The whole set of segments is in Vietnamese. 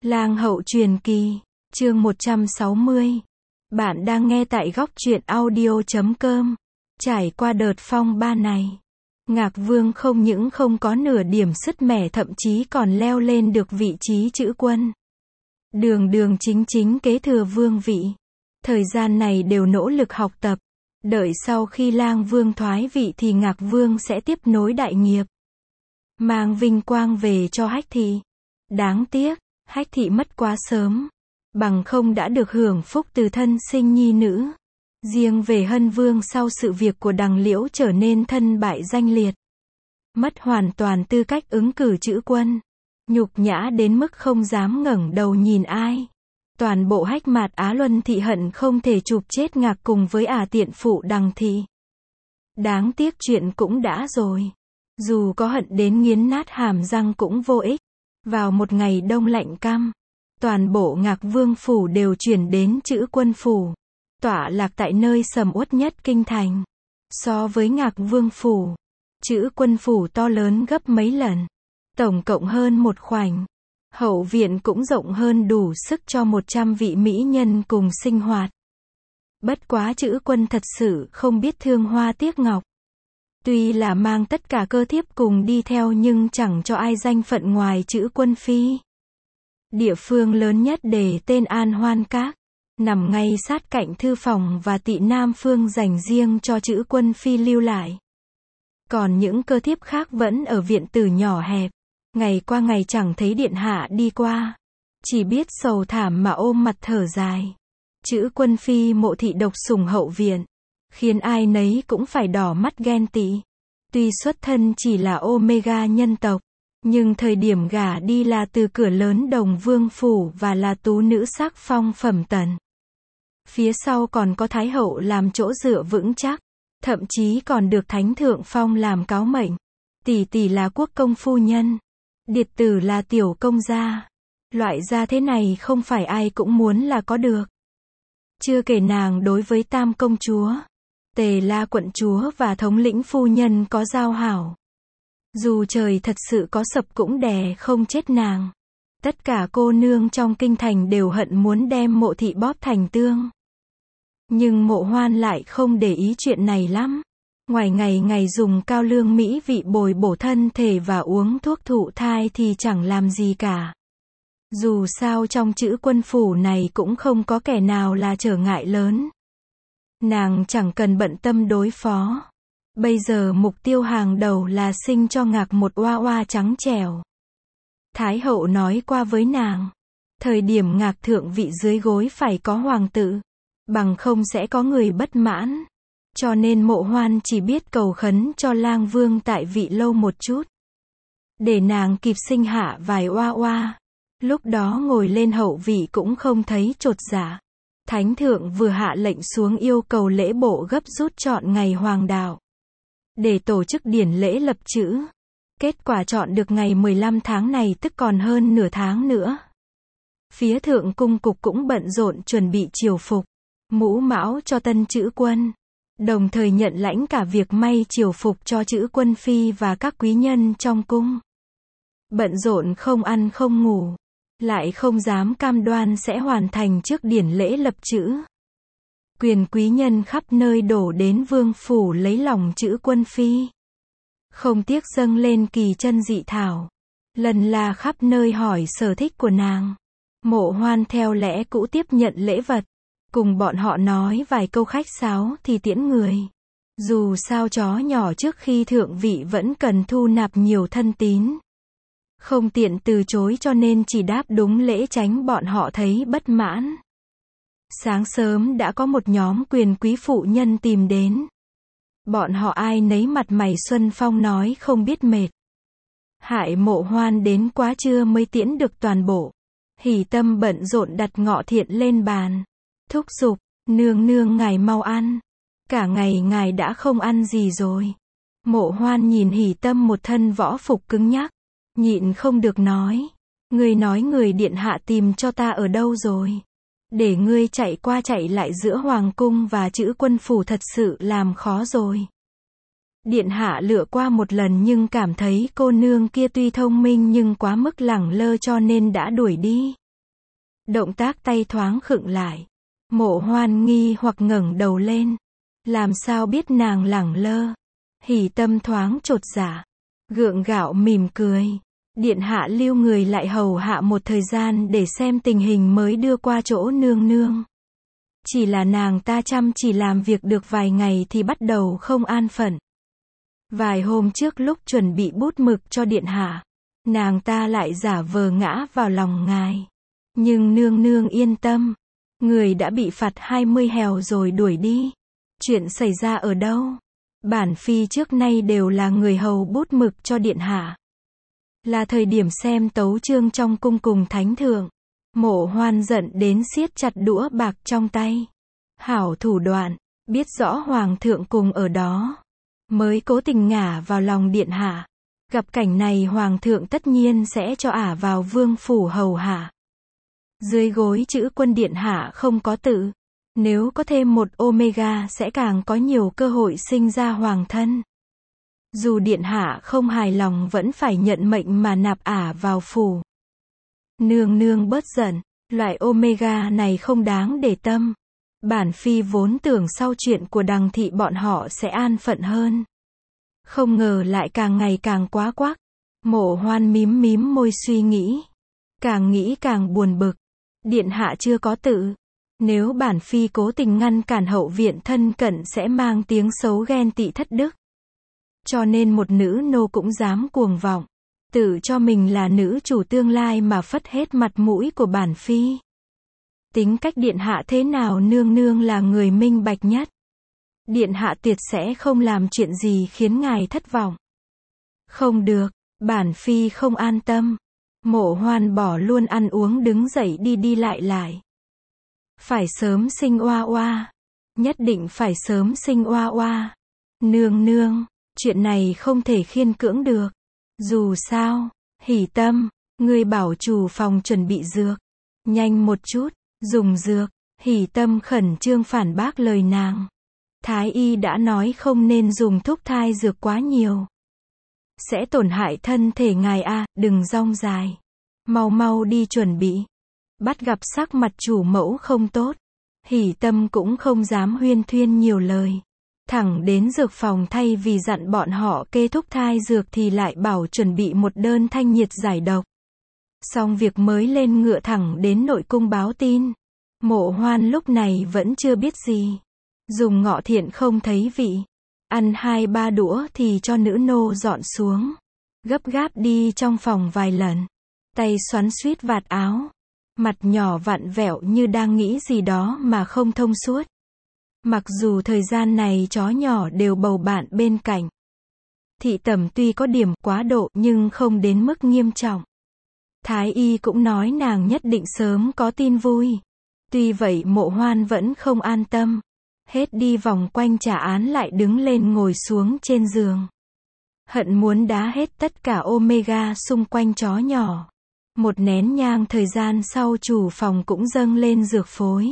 Lang hậu truyền kỳ, chương 160. Bạn đang nghe tại góc truyện audio.com. Trải qua đợt phong ba này, Ngạc Vương không những không có nửa điểm sứt mẻ, thậm chí còn leo lên được vị trí chữ quân. Đường đường chính chính kế thừa vương vị. Thời gian này đều nỗ lực học tập. Đợi sau khi Lang Vương thoái vị thì Ngạc Vương sẽ tiếp nối đại nghiệp, mang vinh quang về cho Hách Thị. Đáng tiếc, Hách Thị mất quá sớm, bằng không đã được hưởng phúc từ thân sinh nhi nữ. Riêng về Hân Vương sau sự việc của Đằng Liễu trở nên thân bại danh liệt, mất hoàn toàn tư cách ứng cử chữ quân, nhục nhã đến mức không dám ngẩng đầu nhìn ai. Toàn bộ Hách Mạt Á Luân Thị hận không thể chụp chết Ngạc cùng với tiện phụ Đằng Thị. Đáng tiếc chuyện cũng đã rồi. Dù có hận đến nghiến nát hàm răng cũng vô ích. Vào một ngày đông lạnh căm, toàn bộ Ngạc Vương phủ đều chuyển đến Chữ Quân phủ, tọa lạc tại nơi sầm uất nhất kinh thành. So với Ngạc Vương phủ, Chữ Quân phủ to lớn gấp mấy lần, tổng cộng hơn một khoảnh. Hậu viện cũng rộng hơn đủ sức cho 100 vị mỹ nhân cùng sinh hoạt. Bất quá Chữ Quân thật sự không biết thương hoa tiếc ngọc. Tuy là mang tất cả cơ thiếp cùng đi theo nhưng chẳng cho ai danh phận ngoài Chữ Quân phi. Địa phương lớn nhất để tên An Hoan Các, nằm ngay sát cạnh thư phòng và Tị Nam Phương dành riêng cho Chữ Quân phi lưu lại. Còn những cơ thiếp khác vẫn ở viện tử nhỏ hẹp. Ngày qua ngày chẳng thấy điện hạ đi qua, chỉ biết sầu thảm mà ôm mặt thở dài. Chữ Quân phi mộ thị độc sủng hậu viện, khiến ai nấy cũng phải đỏ mắt ghen tị. Tuy xuất thân chỉ là Omega nhân tộc, nhưng thời điểm gả đi là từ cửa lớn Đồng Vương phủ và là tú nữ sắc phong phẩm tần. Phía sau còn có Thái hậu làm chỗ dựa vững chắc, thậm chí còn được Thánh thượng phong làm cáo mệnh. Tỷ tỷ là quốc công phu nhân, điệt tử là tiểu công gia. Loại gia thế này không phải ai cũng muốn là có được. Chưa kể nàng đối với Tam công chúa, Tề La quận chúa và thống lĩnh phu nhân có giao hảo. Dù trời thật sự có sập cũng đè không chết nàng. Tất cả cô nương trong kinh thành đều hận muốn đem Mộ thị bóp thành tương. Nhưng Mộ Hoan lại không để ý chuyện này lắm. Ngoài ngày ngày dùng cao lương mỹ vị bồi bổ thân thể và uống thuốc thụ thai thì chẳng làm gì cả. Dù sao trong Chữ Quân phủ này cũng không có kẻ nào là trở ngại lớn. Nàng chẳng cần bận tâm đối phó. Bây giờ mục tiêu hàng đầu là sinh cho Ngạc một oa oa trắng trẻo. Thái hậu nói qua với nàng, thời điểm Ngạc thượng vị dưới gối phải có hoàng tử, bằng không sẽ có người bất mãn. Cho nên Mộ Hoan chỉ biết cầu khấn cho Lang Vương tại vị lâu một chút, để nàng kịp sinh hạ vài oa oa. Lúc đó ngồi lên hậu vị cũng không thấy chột dạ. Thánh thượng vừa hạ lệnh xuống yêu cầu lễ bộ gấp rút chọn ngày hoàng đạo, để tổ chức điển lễ lập chữ. Kết quả chọn được ngày 15 tháng này, tức còn hơn nửa tháng nữa. Phía thượng cung cục cũng bận rộn chuẩn bị triều phục, mũ mão cho tân chữ quân. Đồng thời nhận lãnh cả việc may triều phục cho Chữ Quân phi và các quý nhân trong cung. Bận rộn không ăn không ngủ, lại không dám cam đoan sẽ hoàn thành trước điển lễ lập chữ. Quyền quý nhân khắp nơi đổ đến vương phủ lấy lòng Chữ Quân phi, không tiếc dâng lên kỳ chân dị thảo, lần là khắp nơi hỏi sở thích của nàng. Mộ Hoan theo lẽ cũ tiếp nhận lễ vật, cùng bọn họ nói vài câu khách sáo thì tiễn người. Dù sao chó nhỏ trước khi thượng vị vẫn cần thu nạp nhiều thân tín, không tiện từ chối, cho nên chỉ đáp đúng lễ tránh bọn họ thấy bất mãn. Sáng sớm đã có một nhóm quyền quý phụ nhân tìm đến. Bọn họ ai nấy mặt mày xuân phong nói không biết mệt. Hại Mộ Hoan đến quá trưa mới tiễn được toàn bộ. Hỉ Tâm bận rộn đặt ngọ thiện lên bàn, thúc giục, nương nương ngài mau ăn. Cả ngày ngài đã không ăn gì rồi. Mộ Hoan nhìn Hỉ Tâm một thân võ phục cứng nhắc, nhịn không được nói. Ngươi nói người điện hạ tìm cho ta ở đâu rồi? Để ngươi chạy qua chạy lại giữa hoàng cung và Chữ Quân phủ thật sự làm khó rồi. Điện hạ lựa qua một lần nhưng cảm thấy cô nương kia tuy thông minh nhưng quá mức lẳng lơ cho nên đã đuổi đi. Động tác tay thoáng khựng lại. Mộ Hoan nghi hoặc ngẩng đầu lên. Làm sao biết nàng lẳng lơ. Hỉ Tâm thoáng chột dạ. Gượng gạo mỉm cười. Điện hạ lưu người lại hầu hạ một thời gian để xem tình hình mới đưa qua chỗ nương nương. Chỉ là nàng ta chăm chỉ làm việc được vài ngày thì bắt đầu không an phận. Vài hôm trước lúc chuẩn bị bút mực cho điện hạ, nàng ta lại giả vờ ngã vào lòng ngài. Nhưng nương nương yên tâm, người đã bị phạt 20 hèo rồi đuổi đi. Chuyện xảy ra ở đâu? Bản phi trước nay đều là người hầu bút mực cho điện hạ. Là thời điểm xem tấu chương trong cung cùng thánh thượng. Mộ Hoan giận đến siết chặt đũa bạc trong tay. Hảo thủ đoạn, biết rõ hoàng thượng cùng ở đó. Mới cố tình ngả vào lòng điện hạ. Gặp cảnh này hoàng thượng tất nhiên sẽ cho ả vào vương phủ hầu hạ. Dưới gối chữ quân điện hạ không có tự. Nếu có thêm một Omega sẽ càng có nhiều cơ hội sinh ra hoàng thân. Dù điện hạ không hài lòng vẫn phải nhận mệnh mà nạp ả vào phủ. Nương nương bớt giận, loại Omega này không đáng để tâm. Bản phi vốn tưởng sau chuyện của Đằng thị bọn họ sẽ an phận hơn. Không ngờ lại càng ngày càng quá quắc. Mộ Hoan mím mím môi suy nghĩ. Càng nghĩ càng buồn bực. Điện hạ chưa có tự. Nếu bản phi cố tình ngăn cản hậu viện thân cận sẽ mang tiếng xấu ghen tị thất đức. Cho nên một nữ nô cũng dám cuồng vọng. Tự cho mình là nữ chủ tương lai mà phất hết mặt mũi của bản phi. Tính cách điện hạ thế nào nương nương là người minh bạch nhất. Điện hạ tuyệt sẽ không làm chuyện gì khiến ngài thất vọng. Không được, bản phi không an tâm. Mộ Hoan bỏ luôn ăn uống đứng dậy đi đi lại lại. Phải sớm sinh oa oa. Nhất định phải sớm sinh oa oa. Nương nương, chuyện này không thể khiên cưỡng được. Dù sao, Hỉ Tâm, ngươi bảo chủ phòng chuẩn bị dược. Nhanh một chút, dùng dược. Hỉ Tâm khẩn trương phản bác lời nàng. Thái y đã nói không nên dùng thuốc thai dược quá nhiều. Sẽ tổn hại thân thể ngài a, đừng rong dài. Mau mau đi chuẩn bị. Bắt gặp sắc mặt chủ mẫu không tốt. Hỉ Tâm cũng không dám huyên thuyên nhiều lời. Thẳng đến dược phòng thay vì dặn bọn họ kê thuốc thai dược thì lại bảo chuẩn bị một đơn thanh nhiệt giải độc. Xong việc mới lên ngựa thẳng đến nội cung báo tin. Mộ Hoan lúc này vẫn chưa biết gì. Dùng ngọ thiện không thấy vị. Ăn 2-3 đũa thì cho nữ nô dọn xuống. Gấp gáp đi trong phòng vài lần. Tay xoắn suýt vạt áo. Mặt nhỏ vặn vẹo như đang nghĩ gì đó mà không thông suốt. Mặc dù thời gian này chó nhỏ đều bầu bạn bên cạnh. Thị tẩm tuy có điểm quá độ nhưng không đến mức nghiêm trọng. Thái y cũng nói nàng nhất định sớm có tin vui. Tuy vậy Mộ Hoan vẫn không an tâm. Hết đi vòng quanh trả án lại đứng lên ngồi xuống trên giường. Hận muốn đá hết tất cả Omega xung quanh chó nhỏ. Một nén nhang thời gian sau chủ phòng cũng dâng lên dược phối.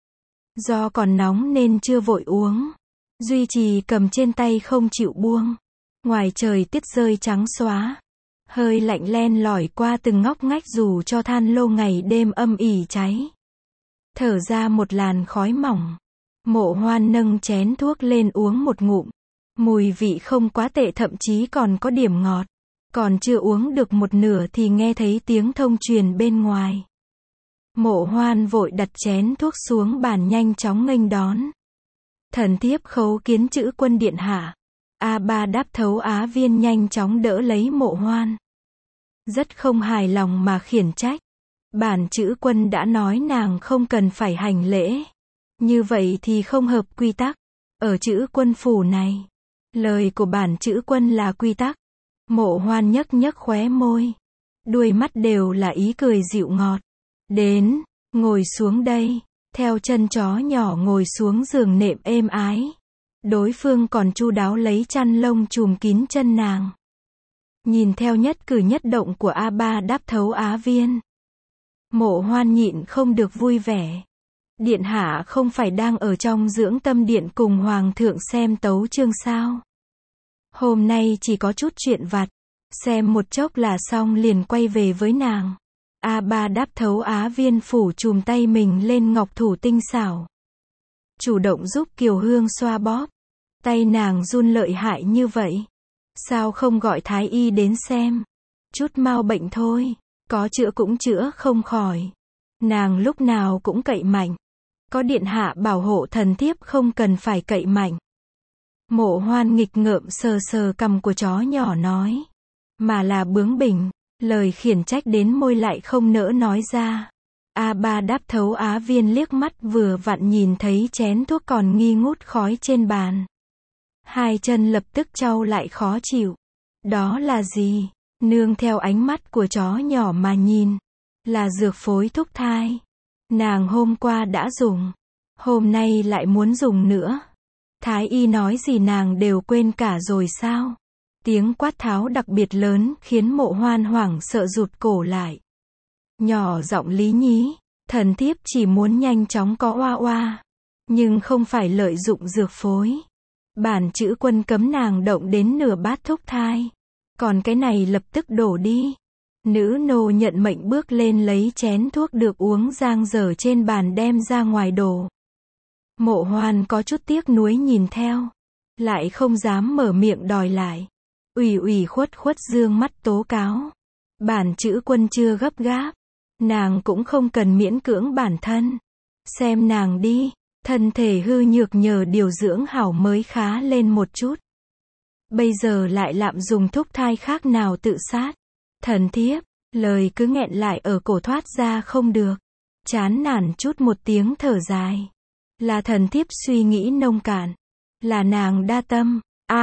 Do còn nóng nên chưa vội uống. Duy trì cầm trên tay không chịu buông. Ngoài trời tiết rơi trắng xóa. Hơi lạnh len lỏi qua từng ngóc ngách dù cho than lô ngày đêm âm ỉ cháy. Thở ra một làn khói mỏng. Mộ Hoan nâng chén thuốc lên uống một ngụm. Mùi vị không quá tệ thậm chí còn có điểm ngọt. Còn chưa uống được một nửa thì nghe thấy tiếng thông truyền bên ngoài. Mộ Hoan vội đặt chén thuốc xuống bàn nhanh chóng nghênh đón. Thần thiếp khấu kiến chữ quân điện hạ. A3 Đáp Thấu Á Viên nhanh chóng đỡ lấy Mộ Hoan. Rất không hài lòng mà khiển trách. Bản chữ quân đã nói nàng không cần phải hành lễ. Như vậy thì không hợp quy tắc. Ở chữ quân phủ này, lời của bản chữ quân là quy tắc. Mộ Hoan nhấc nhấc khóe môi. Đuôi mắt đều là ý cười dịu ngọt. Đến, ngồi xuống đây. Theo chân chó nhỏ ngồi xuống giường nệm êm ái. Đối phương còn chu đáo lấy chăn lông trùm kín chân nàng. Nhìn theo nhất cử nhất động của A3 Đáp Thấu Á Viên. Mộ Hoan nhịn không được vui vẻ. Điện hạ không phải đang ở trong dưỡng tâm điện cùng hoàng thượng xem tấu chương sao? Hôm nay chỉ có chút chuyện vặt. Xem một chốc là xong liền quay về với nàng. A3 đáp thấu Á Viên phủ chùm tay mình lên ngọc thủ tinh xảo. Chủ động giúp Kiều Hương xoa bóp. Tay nàng run lợi hại như vậy. Sao không gọi thái y đến xem? Chút mau bệnh thôi. Có chữa cũng chữa không khỏi. Nàng lúc nào cũng cậy mạnh. Có điện hạ bảo hộ thần thiếp không cần phải cậy mạnh. Mộ Hoan nghịch ngợm sờ sờ cằm của chó nhỏ nói. Mà là bướng bỉnh. Lời khiển trách đến môi lại không nỡ nói ra. A3 đáp thấu Á Viên liếc mắt vừa vặn nhìn thấy chén thuốc còn nghi ngút khói trên bàn. Hai chân lập tức chau lại khó chịu. Đó là gì? Nương theo ánh mắt của chó nhỏ mà nhìn. Là dược phối thuốc thai. Nàng hôm qua đã dùng. Hôm nay lại muốn dùng nữa. Thái y nói gì nàng đều quên cả rồi sao? Tiếng quát tháo đặc biệt lớn khiến Mộ Hoan hoảng sợ rụt cổ lại. Nhỏ giọng lý nhí, thần thiếp chỉ muốn nhanh chóng có oa oa. Nhưng không phải lợi dụng dược phối. Bản chữ quân cấm nàng động đến nửa bát thuốc thai. Còn cái này lập tức đổ đi. Nữ nô nhận mệnh bước lên lấy chén thuốc được uống giang dở trên bàn đem ra ngoài đổ. Mộ Hoan có chút tiếc nuối nhìn theo. Lại không dám mở miệng đòi lại. Ủy khuất dương mắt tố cáo. Bản chữ quân chưa gấp gáp. Nàng cũng không cần miễn cưỡng bản thân. Xem nàng đi. Thân thể hư nhược nhờ điều dưỡng hảo mới khá lên một chút. Bây giờ lại lạm dùng thuốc thai khác nào tự sát. Thần thiếp, lời cứ nghẹn lại ở cổ thoát ra không được. Chán nản chút một tiếng thở dài. Là thần thiếp suy nghĩ nông cạn. Là nàng đa tâm.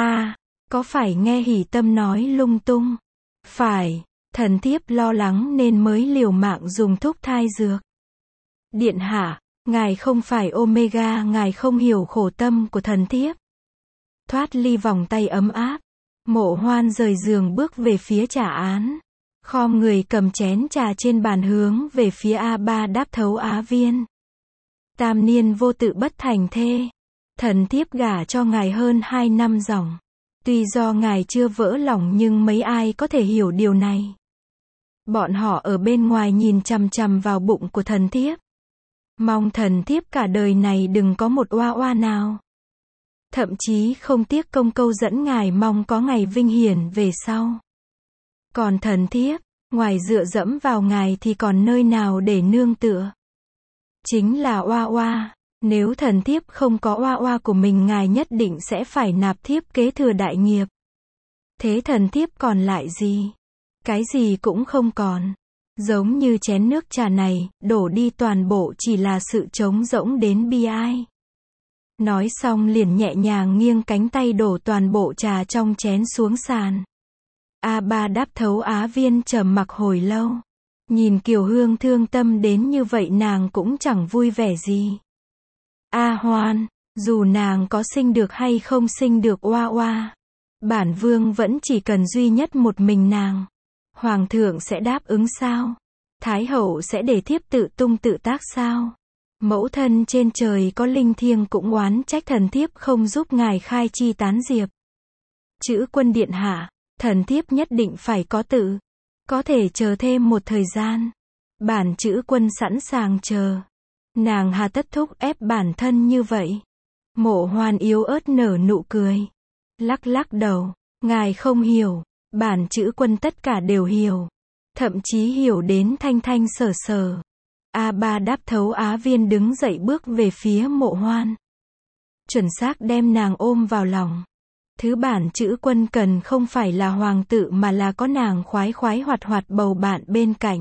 Có phải nghe Hỷ Tâm nói lung tung? Phải, thần thiếp lo lắng nên mới liều mạng dùng thuốc thai dược. Điện hạ, ngài không phải Omega, ngài không hiểu khổ tâm của thần thiếp. Thoát ly vòng tay ấm áp, Mộ Hoan rời giường bước về phía trà án. Khom người cầm chén trà trên bàn hướng về phía A3 đáp thấu Á Viên. Tam niên vô tự bất thành thê. Thần thiếp gả cho ngài hơn 2 năm dòng. Tuy do ngài chưa vỡ lòng nhưng mấy ai có thể hiểu điều này. Bọn họ ở bên ngoài nhìn chằm chằm vào bụng của thần thiếp. Mong thần thiếp cả đời này đừng có một oa oa nào. Thậm chí không tiếc công câu dẫn ngài mong có ngày vinh hiển về sau. Còn thần thiếp, ngoài dựa dẫm vào ngài thì còn nơi nào để nương tựa. Chính là oa oa. Nếu thần thiếp không có oa oa của mình ngài nhất định sẽ phải nạp thiếp kế thừa đại nghiệp. Thế thần thiếp còn lại gì? Cái gì cũng không còn. Giống như chén nước trà này, đổ đi toàn bộ chỉ là sự trống rỗng đến bi ai. Nói xong liền nhẹ nhàng nghiêng cánh tay đổ toàn bộ trà trong chén xuống sàn. A3 đáp thấu Á Viên trầm mặc hồi lâu. Nhìn Kiều Hương thương tâm đến như vậy nàng cũng chẳng vui vẻ gì. A Hoan, dù nàng có sinh được hay không sinh được oa oa, bản vương vẫn chỉ cần duy nhất một mình nàng. Hoàng thượng sẽ đáp ứng sao? Thái hậu sẽ để thiếp tự tung tự tác sao? Mẫu thân trên trời có linh thiêng cũng oán trách thần thiếp không giúp ngài khai chi tán diệp. Chữ quân điện hạ, thần thiếp nhất định phải có tự. Có thể chờ thêm một thời gian. Bản chữ quân sẵn sàng chờ. Nàng hà tất thúc ép bản thân như vậy. Mộ Hoan yếu ớt nở nụ cười. Lắc lắc đầu. Ngài không hiểu. Bản chữ quân tất cả đều hiểu. Thậm chí hiểu đến thanh thanh sở sở. A3 đáp thấu Á Viên đứng dậy bước về phía Mộ Hoan. Chuẩn xác đem nàng ôm vào lòng. Thứ bản chữ quân cần không phải là hoàng tử mà là có nàng khoái khoái hoạt hoạt bầu bạn bên cạnh.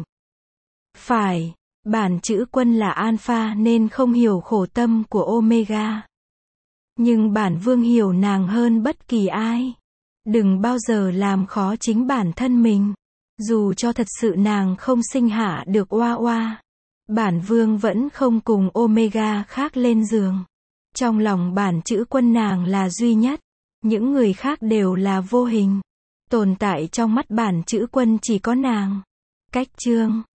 Phải, bản chữ quân là alpha nên không hiểu khổ tâm của Omega. Nhưng bản vương hiểu nàng hơn bất kỳ ai. Đừng bao giờ làm khó chính bản thân mình. Dù cho thật sự nàng không sinh hạ được oa oa, bản vương vẫn không cùng Omega khác lên giường. Trong lòng bản chữ quân nàng là duy nhất. Những người khác đều là vô hình. Tồn tại trong mắt bản chữ quân chỉ có nàng. Cách chương